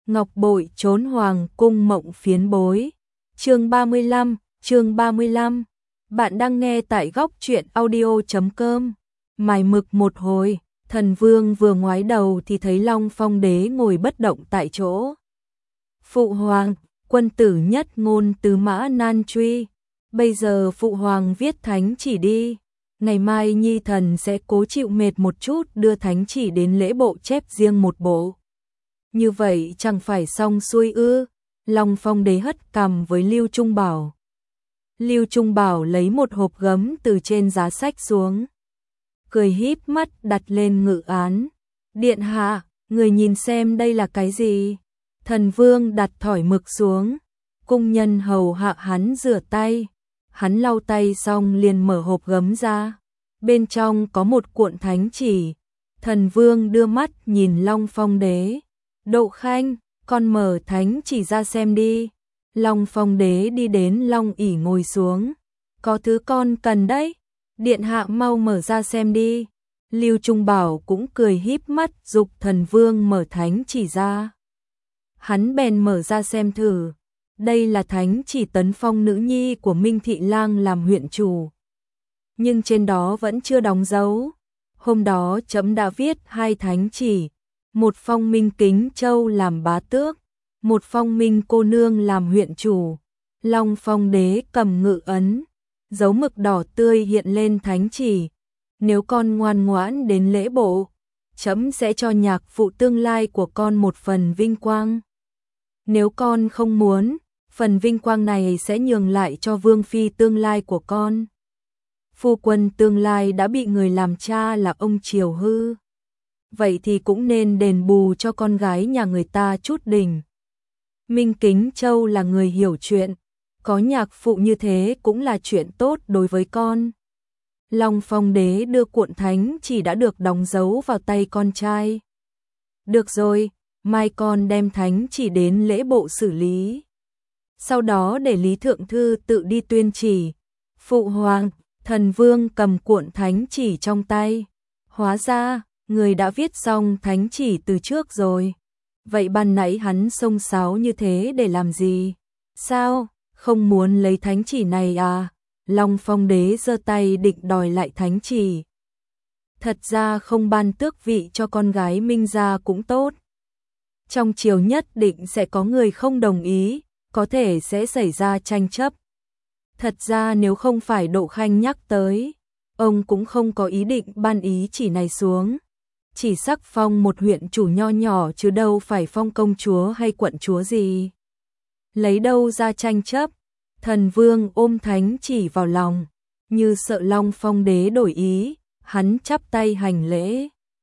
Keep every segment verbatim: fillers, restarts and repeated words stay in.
Ngọc bội trốn hoàng cung mộng phiến bối. Chương ba mươi lăm, chương ba mươi lăm. Bạn đang nghe tại góc truyện audio chấm com. Mài mực một hồi, Thần Vương vừa ngoái đầu thì thấy Long Phong Đế ngồi bất động tại chỗ. Phụ hoàng, quân tử nhất ngôn tứ mã nan truy. Bây giờ phụ hoàng viết thánh chỉ đi. Ngày mai nhi thần sẽ cố chịu mệt một chút đưa thánh chỉ đến lễ bộ chép riêng một bộ. Như vậy chẳng phải xong xuôi ư? Long Phong Đế hất cằm với Lưu Trung Bảo. Lưu Trung Bảo lấy một hộp gấm từ trên giá sách xuống, cười híp mắt đặt lên ngự án. Điện hạ, người nhìn xem đây là cái gì? Thần Vương đặt thỏi mực xuống, cung nhân hầu hạ hắn rửa tay. Hắn lau tay xong liền mở hộp gấm ra. Bên trong có một cuộn thánh chỉ. Thần Vương đưa mắt nhìn Long Phong Đế. Đậu Khanh, con mở thánh chỉ ra xem đi. Long Phong Đế đi đến Long ỷ ngồi xuống. Có thứ con cần đấy. Điện hạ mau mở ra xem đi. Lưu Trung Bảo cũng cười híp mắt giục Thần Vương mở thánh chỉ ra. Hắn bèn mở ra xem thử. Đây là thánh chỉ tấn phong nữ nhi của Minh Thị Lang làm huyện chủ. Nhưng trên đó vẫn chưa đóng dấu. Hôm đó trẫm đã viết hai thánh chỉ. Một phong Minh Kính Châu làm bá tước, một phong Minh cô nương làm huyện chủ. Long Phong Đế cầm ngự ấn, dấu mực đỏ tươi hiện lên thánh chỉ. Nếu con ngoan ngoãn đến lễ bộ, trẫm sẽ cho nhạc phụ tương lai của con một phần vinh quang. Nếu con không muốn, phần vinh quang này sẽ nhường lại cho vương phi tương lai của con. Phu quân tương lai đã bị người làm cha là ông Triều hư. Vậy thì cũng nên đền bù cho con gái nhà người ta chút đỉnh. Minh Kính Châu là người hiểu chuyện, có nhạc phụ như thế cũng là chuyện tốt đối với con. Long Phong Đế đưa cuộn thánh chỉ đã được đóng dấu vào tay con trai. Được rồi, mai con đem thánh chỉ đến lễ bộ xử lý. Sau đó để Lý Thượng Thư tự đi tuyên chỉ. Phụ hoàng, Thần Vương cầm cuộn thánh chỉ trong tay. Hóa ra, người đã viết xong thánh chỉ từ trước rồi. Vậy ban nãy hắn xông xáo như thế để làm gì? Sao, không muốn lấy thánh chỉ này à? Long Phong Đế giơ tay định đòi lại thánh chỉ. Thật ra không ban tước vị cho con gái Minh gia cũng tốt. Trong triều nhất định sẽ có người không đồng ý, có thể sẽ xảy ra tranh chấp. Thật ra nếu không phải Đậu Khanh nhắc tới, ông cũng không có ý định ban ý chỉ này xuống. Chỉ sắc phong một huyện chủ nho nhỏ chứ đâu phải phong công chúa hay quận chúa gì. Lấy đâu ra tranh chấp? Thần Vương ôm thánh chỉ vào lòng, như sợ Long Phong Đế đổi ý, hắn chắp tay hành lễ.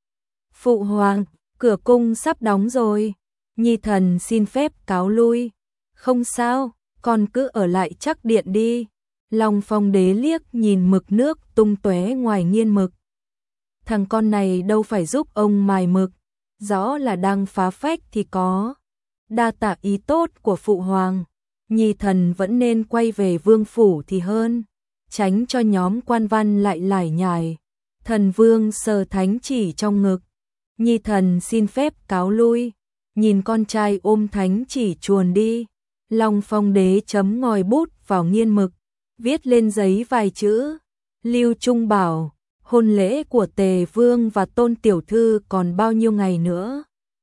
Phụ hoàng, cửa cung sắp đóng rồi, nhi thần xin phép cáo lui. Không sao, con cứ ở lại chắc điện đi. Long Phong Đế liếc nhìn mực nước tung tóe ngoài nghiên mực. Thằng con này đâu phải giúp ông mài mực, rõ là đang phá phách thì có. Đa tạ ý tốt của phụ hoàng, nhi thần vẫn nên quay về vương phủ thì hơn, tránh cho nhóm quan văn lại lải nhải. Thần Vương sờ thánh chỉ trong ngực. Nhi thần xin phép cáo lui. Nhìn con trai ôm thánh chỉ chuồn đi. Long Phong Đế chấm ngòi bút vào nghiên mực, viết lên giấy vài chữ. Lưu Trung Bảo, hôn lễ của Tề Vương và Tôn Tiểu Thư còn bao nhiêu ngày nữa?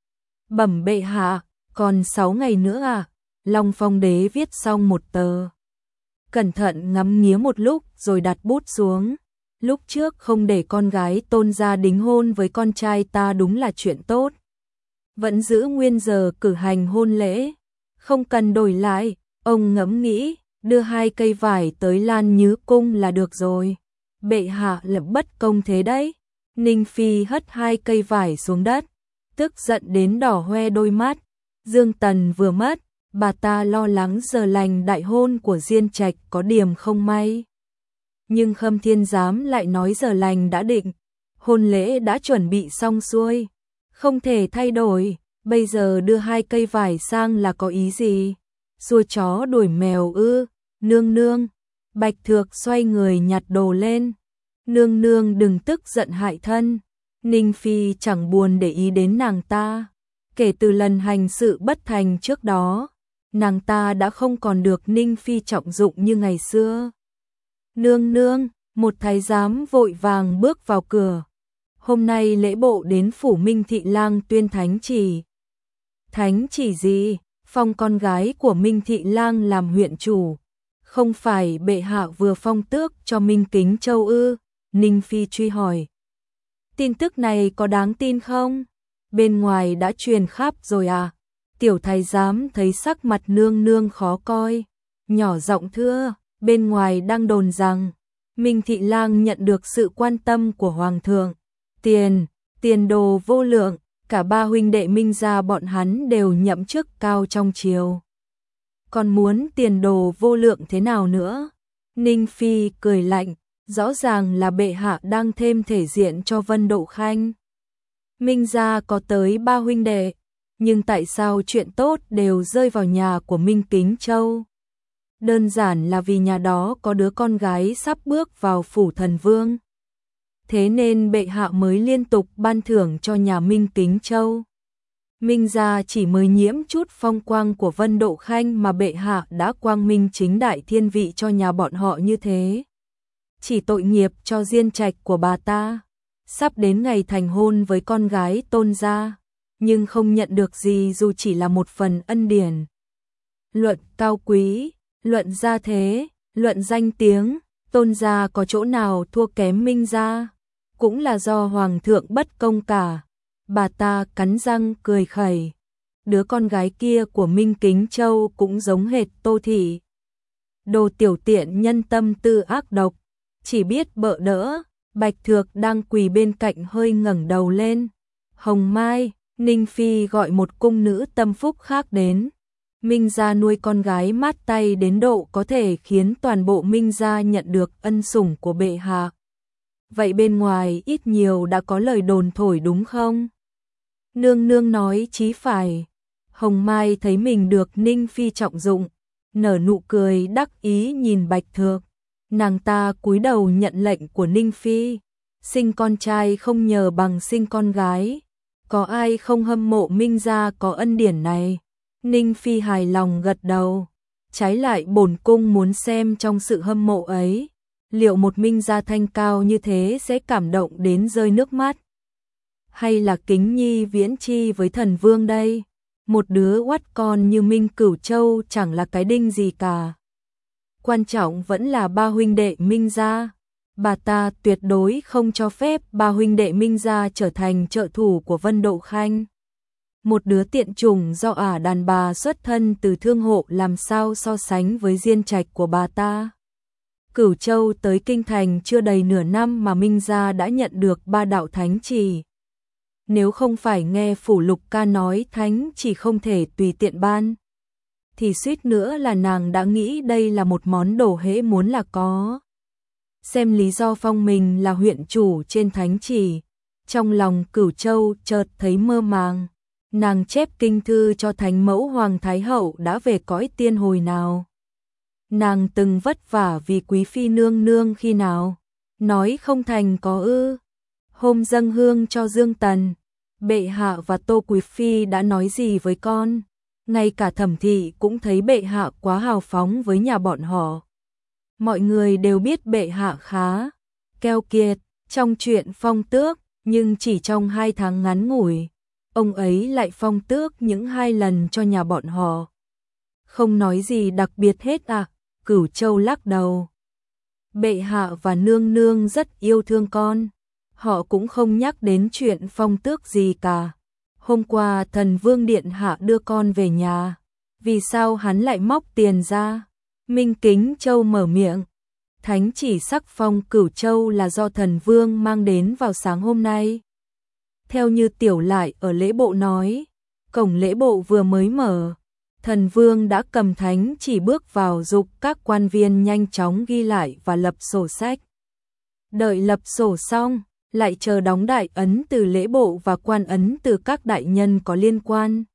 Bẩm bệ hạ, còn sáu ngày nữa à? Long Phong Đế viết xong một tờ. Cẩn thận ngắm nghía một lúc rồi đặt bút xuống. Lúc trước không để con gái Tôn gia đính hôn với con trai ta đúng là chuyện tốt. Vẫn giữ nguyên giờ cử hành hôn lễ. Không cần đổi lại, ông ngẫm nghĩ, đưa hai cây vải tới Lan Nhứ Cung là được rồi. Bệ hạ là bất công thế đấy. Ninh Phi hất hai cây vải xuống đất, tức giận đến đỏ hoe đôi mắt. Dương Tần vừa mất, bà ta lo lắng giờ lành đại hôn của Diên Trạch có điểm không may. Nhưng Khâm Thiên Giám lại nói giờ lành đã định, hôn lễ đã chuẩn bị xong xuôi, không thể thay đổi. Bây giờ đưa hai cây vải sang là có ý gì? Xua chó đuổi mèo ư? Nương nương. Bạch Thược xoay người nhặt đồ lên. Nương nương đừng tức giận hại thân. Ninh Phi chẳng buồn để ý đến nàng ta. Kể từ lần hành sự bất thành trước đó, nàng ta đã không còn được Ninh Phi trọng dụng như ngày xưa. Nương nương, một thái giám vội vàng bước vào cửa. Hôm nay lễ bộ đến phủ Minh Thị Lang tuyên thánh chỉ. Thánh chỉ gì? Phong con gái của Minh Thị Lang làm huyện chủ. Không phải bệ hạ vừa phong tước cho Minh Kính Châu ư? Ninh Phi truy hỏi. Tin tức này có đáng tin không? Bên ngoài đã truyền khắp rồi à? Tiểu thái giám thấy sắc mặt nương nương khó coi, nhỏ giọng thưa, bên ngoài đang đồn rằng Minh Thị Lang nhận được sự quan tâm của hoàng thượng, tiền, tiền đồ vô lượng, cả ba huynh đệ Minh gia bọn hắn đều nhậm chức cao trong triều. Còn muốn tiền đồ vô lượng thế nào nữa? Ninh Phi cười lạnh, rõ ràng là bệ hạ đang thêm thể diện cho Vân Độ Khanh. Minh gia có tới ba huynh đệ, nhưng tại sao chuyện tốt đều rơi vào nhà của Minh Kính Châu? Đơn giản là vì nhà đó có đứa con gái sắp bước vào phủ thần vương. Thế nên bệ hạ mới liên tục ban thưởng cho nhà Minh Kính Châu. Minh gia chỉ mới nhiễm chút phong quang của Vân Độ Khanh mà bệ hạ đã quang minh chính đại thiên vị cho nhà bọn họ như thế. Chỉ tội nghiệp cho diên trạch của bà ta, sắp đến ngày thành hôn với con gái Tôn gia, nhưng không nhận được gì dù chỉ là một phần ân điển. Luận cao quý, luận gia thế, luận danh tiếng, Tôn gia có chỗ nào thua kém Minh gia, cũng là do hoàng thượng bất công cả. Bà ta cắn răng cười khẩy. Đứa con gái kia của Minh Kính Châu cũng giống hệt Tô thị. Đồ tiểu tiện nhân tâm tư ác độc, chỉ biết bợ đỡ. Bạch Thược đang quỳ bên cạnh hơi ngẩng đầu lên. Hồng Mai, Ninh Phi gọi một cung nữ tâm phúc khác đến. Minh gia nuôi con gái mát tay đến độ có thể khiến toàn bộ Minh gia nhận được ân sủng của bệ hạ. Vậy bên ngoài ít nhiều đã có lời đồn thổi đúng không? Nương nương nói chí phải. Hồng Mai thấy mình được Ninh Phi trọng dụng, nở nụ cười đắc ý nhìn Bạch Thược. Nàng ta cúi đầu nhận lệnh của Ninh Phi. Sinh con trai không nhờ bằng sinh con gái. Có ai không hâm mộ Minh gia có ân điển này? Ninh Phi hài lòng gật đầu. Trái lại bổn cung muốn xem trong sự hâm mộ ấy, liệu một Minh gia thanh cao như thế sẽ cảm động đến rơi nước mắt? Hay là kính nhi viễn chi với thần vương đây? Một đứa oắt con như Minh Cửu Châu chẳng là cái đinh gì cả. Quan trọng vẫn là ba huynh đệ Minh gia. Bà ta tuyệt đối không cho phép ba huynh đệ Minh gia trở thành trợ thủ của Vân Độ Khanh. Một đứa tiện chủng do ả đàn bà xuất thân từ thương hộ làm sao so sánh với diên trạch của bà ta. Cửu Châu tới kinh thành chưa đầy nửa năm mà Minh gia đã nhận được ba đạo thánh chỉ. Nếu không phải nghe Phủ Lục ca nói thánh chỉ không thể tùy tiện ban, thì suýt nữa là nàng đã nghĩ đây là một món đồ hễ muốn là có. Xem lý do phong mình là huyện chủ trên thánh chỉ, trong lòng Cửu Châu chợt thấy mơ màng. Nàng chép kinh thư cho Thánh Mẫu Hoàng Thái Hậu đã về cõi tiên hồi nào? Nàng từng vất vả vì quý phi nương nương khi nào? Nói không thành có ư? Hôm dâng hương cho Dương Tần, bệ hạ và Tô quý phi đã nói gì với con? Ngay cả Thẩm thị cũng thấy bệ hạ quá hào phóng với nhà bọn họ. Mọi người đều biết bệ hạ khá keo kiệt trong chuyện phong tước, nhưng chỉ trong hai tháng ngắn ngủi, ông ấy lại phong tước những hai lần cho nhà bọn họ. Không nói gì đặc biệt hết à? Cửu Châu lắc đầu. Bệ hạ và nương nương rất yêu thương con. Họ cũng không nhắc đến chuyện phong tước gì cả. Hôm qua thần vương điện hạ đưa con về nhà. Vì sao hắn lại móc tiền ra? Minh Kính Châu mở miệng. Thánh chỉ sắc phong Cửu Châu là do thần vương mang đến vào sáng hôm nay. Theo như tiểu lại ở lễ bộ nói, cổng lễ bộ vừa mới mở, thần vương đã cầm thánh chỉ bước vào dục các quan viên nhanh chóng ghi lại và lập sổ sách. Đợi lập sổ xong, lại chờ đóng đại ấn từ lễ bộ và quan ấn từ các đại nhân có liên quan.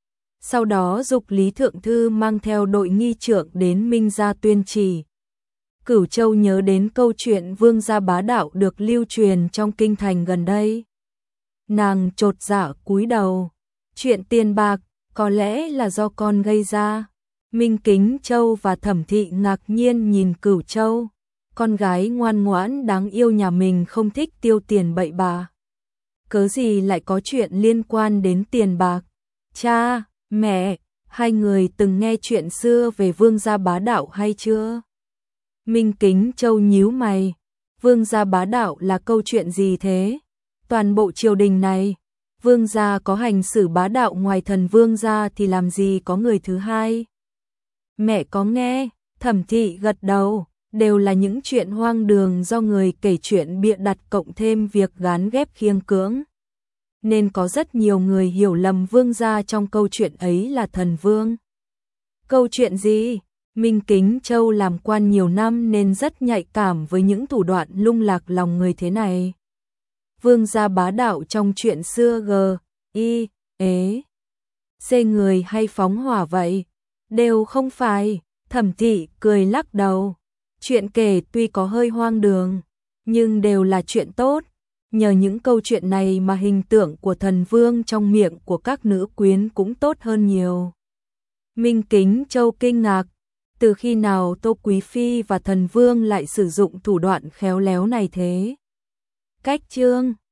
Sau đó dục Lý Thượng Thư mang theo đội nghi trượng đến Minh gia tuyên chỉ. Cửu Châu nhớ đến câu chuyện vương gia bá đạo được lưu truyền trong kinh thành gần đây. Nàng chột dạ cúi đầu, Chuyện tiền bạc, có lẽ là do con gây ra. Minh Kính Châu và Thẩm Thị ngạc nhiên nhìn Cửu Châu. Con gái ngoan ngoãn đáng yêu nhà mình không thích tiêu tiền bậy bạ. Cớ gì lại có chuyện liên quan đến tiền bạc? Cha, mẹ, hai người từng nghe chuyện xưa về vương gia bá đạo hay chưa? Minh Kính Châu nhíu mày. Vương gia bá đạo là câu chuyện gì thế? Toàn bộ triều đình này, vương gia có hành xử bá đạo ngoài thần vương gia thì làm gì có người thứ hai? Mẹ có nghe, Thẩm Thị gật đầu, đều là những chuyện hoang đường do người kể chuyện bịa đặt cộng thêm việc gán ghép khiêng cưỡng. Nên có rất nhiều người hiểu lầm vương gia trong câu chuyện ấy là thần vương. Câu chuyện gì? Minh Kính Châu làm quan nhiều năm nên rất nhạy cảm với những thủ đoạn lung lạc lòng người thế này. Vương gia bá đạo trong chuyện xưa g, y, ế, xê người hay phóng hỏa vậy? Đều không phải. Thẩm Thị cười lắc đầu. Chuyện kể tuy có hơi hoang đường, nhưng đều là chuyện tốt. Nhờ những câu chuyện này mà hình tượng của thần vương trong miệng của các nữ quyến cũng tốt hơn nhiều. Minh Kính Châu kinh ngạc. Từ khi nào Tô Quý Phi và thần vương lại sử dụng thủ đoạn khéo léo này thế? Cách chương